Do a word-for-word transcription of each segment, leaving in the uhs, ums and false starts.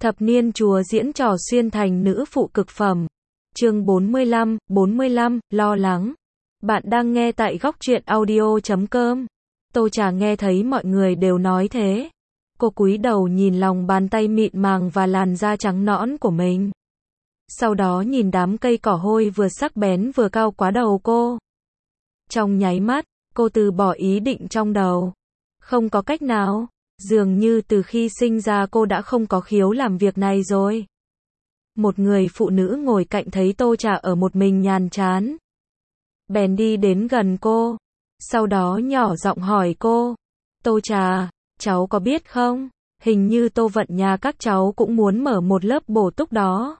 Thập niên chúa diễn trò xuyên thành nữ phụ cực phẩm. Chương bốn mươi lăm, bốn mươi lăm, lo lắng. Bạn đang nghe tại góc truyện audio chấm com. Tô Trà nghe thấy mọi người đều nói thế. Cô cúi đầu nhìn lòng bàn tay mịn màng và làn da trắng nõn của mình. Sau đó nhìn đám cây cỏ hôi vừa sắc bén vừa cao quá đầu cô. Trong nháy mắt, cô từ bỏ ý định trong đầu. Không có cách nào. Dường như từ khi sinh ra cô đã không có khiếu làm việc này rồi. Một người phụ nữ ngồi cạnh thấy Tô Trà ở một mình nhàn chán. Bèn đi đến gần cô. Sau đó nhỏ giọng hỏi cô. Tô Trà, cháu có biết không? Hình như Tô Vận nhà các cháu cũng muốn mở một lớp bổ túc đó.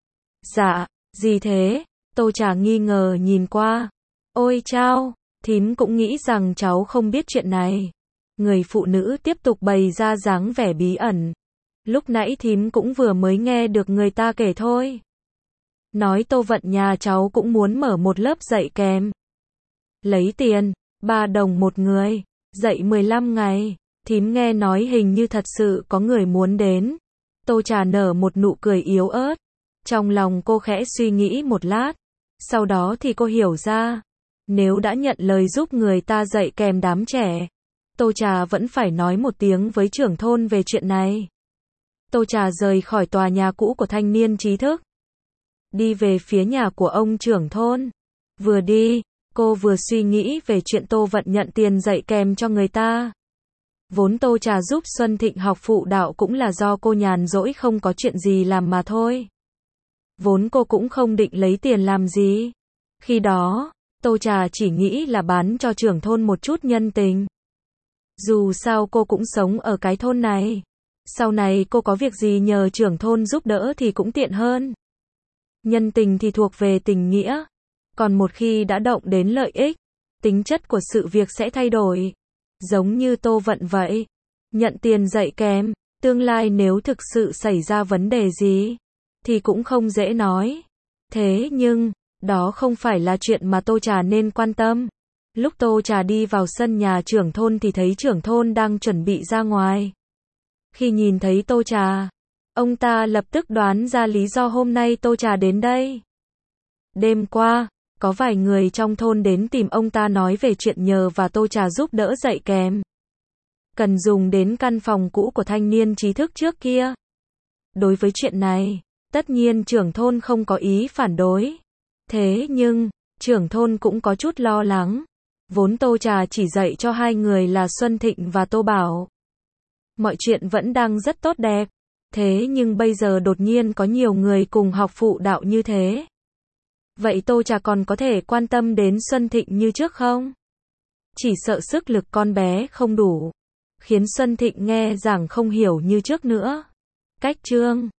Dạ, gì thế? Tô Trà nghi ngờ nhìn qua. Ôi chao, thím cũng nghĩ rằng cháu không biết chuyện này. Người phụ nữ tiếp tục bày ra dáng vẻ bí ẩn. Lúc nãy thím cũng vừa mới nghe được người ta kể thôi. Nói Tô Vận nhà cháu cũng muốn mở một lớp dạy kèm. Lấy tiền, ba đồng một người, dạy mười lăm ngày. Thím nghe nói hình như thật sự có người muốn đến. Tô Trà nở một nụ cười yếu ớt. Trong lòng cô khẽ suy nghĩ một lát. Sau đó thì cô hiểu ra. Nếu đã nhận lời giúp người ta dạy kèm đám trẻ, Tô Trà vẫn phải nói một tiếng với trưởng thôn về chuyện này. Tô Trà rời khỏi tòa nhà cũ của thanh niên trí thức. Đi về phía nhà của ông trưởng thôn. Vừa đi, cô vừa suy nghĩ về chuyện Tô Vận nhận tiền dạy kèm cho người ta. Vốn Tô Trà giúp Xuân Thịnh học phụ đạo cũng là do cô nhàn rỗi không có chuyện gì làm mà thôi. Vốn cô cũng không định lấy tiền làm gì. Khi đó, Tô Trà chỉ nghĩ là bán cho trưởng thôn một chút nhân tình. Dù sao cô cũng sống ở cái thôn này. Sau này cô có việc gì nhờ trưởng thôn giúp đỡ thì cũng tiện hơn. Nhân tình thì thuộc về tình nghĩa. Còn một khi đã động đến lợi ích, tính chất của sự việc sẽ thay đổi. Giống như Tô Vận vậy. Nhận tiền dạy kèm, tương lai nếu thực sự xảy ra vấn đề gì, thì cũng không dễ nói. Thế nhưng, đó không phải là chuyện mà Tô Trà nên quan tâm. Lúc Tô Trà đi vào sân nhà trưởng thôn thì thấy trưởng thôn đang chuẩn bị ra ngoài. Khi nhìn thấy Tô Trà, ông ta lập tức đoán ra lý do hôm nay Tô Trà đến đây. Đêm qua, có vài người trong thôn đến tìm ông ta nói về chuyện nhờ và Tô Trà giúp đỡ dạy kèm. Cần dùng đến căn phòng cũ của thanh niên trí thức trước kia. Đối với chuyện này, tất nhiên trưởng thôn không có ý phản đối. Thế nhưng, trưởng thôn cũng có chút lo lắng. Vốn Tô Trà chỉ dạy cho hai người là Xuân Thịnh và Tô Bảo. Mọi chuyện vẫn đang rất tốt đẹp. Thế nhưng bây giờ đột nhiên có nhiều người cùng học phụ đạo như thế. Vậy Tô Trà còn có thể quan tâm đến Xuân Thịnh như trước không? Chỉ sợ sức lực con bé không đủ. Khiến Xuân Thịnh nghe giảng không hiểu như trước nữa. Cách chương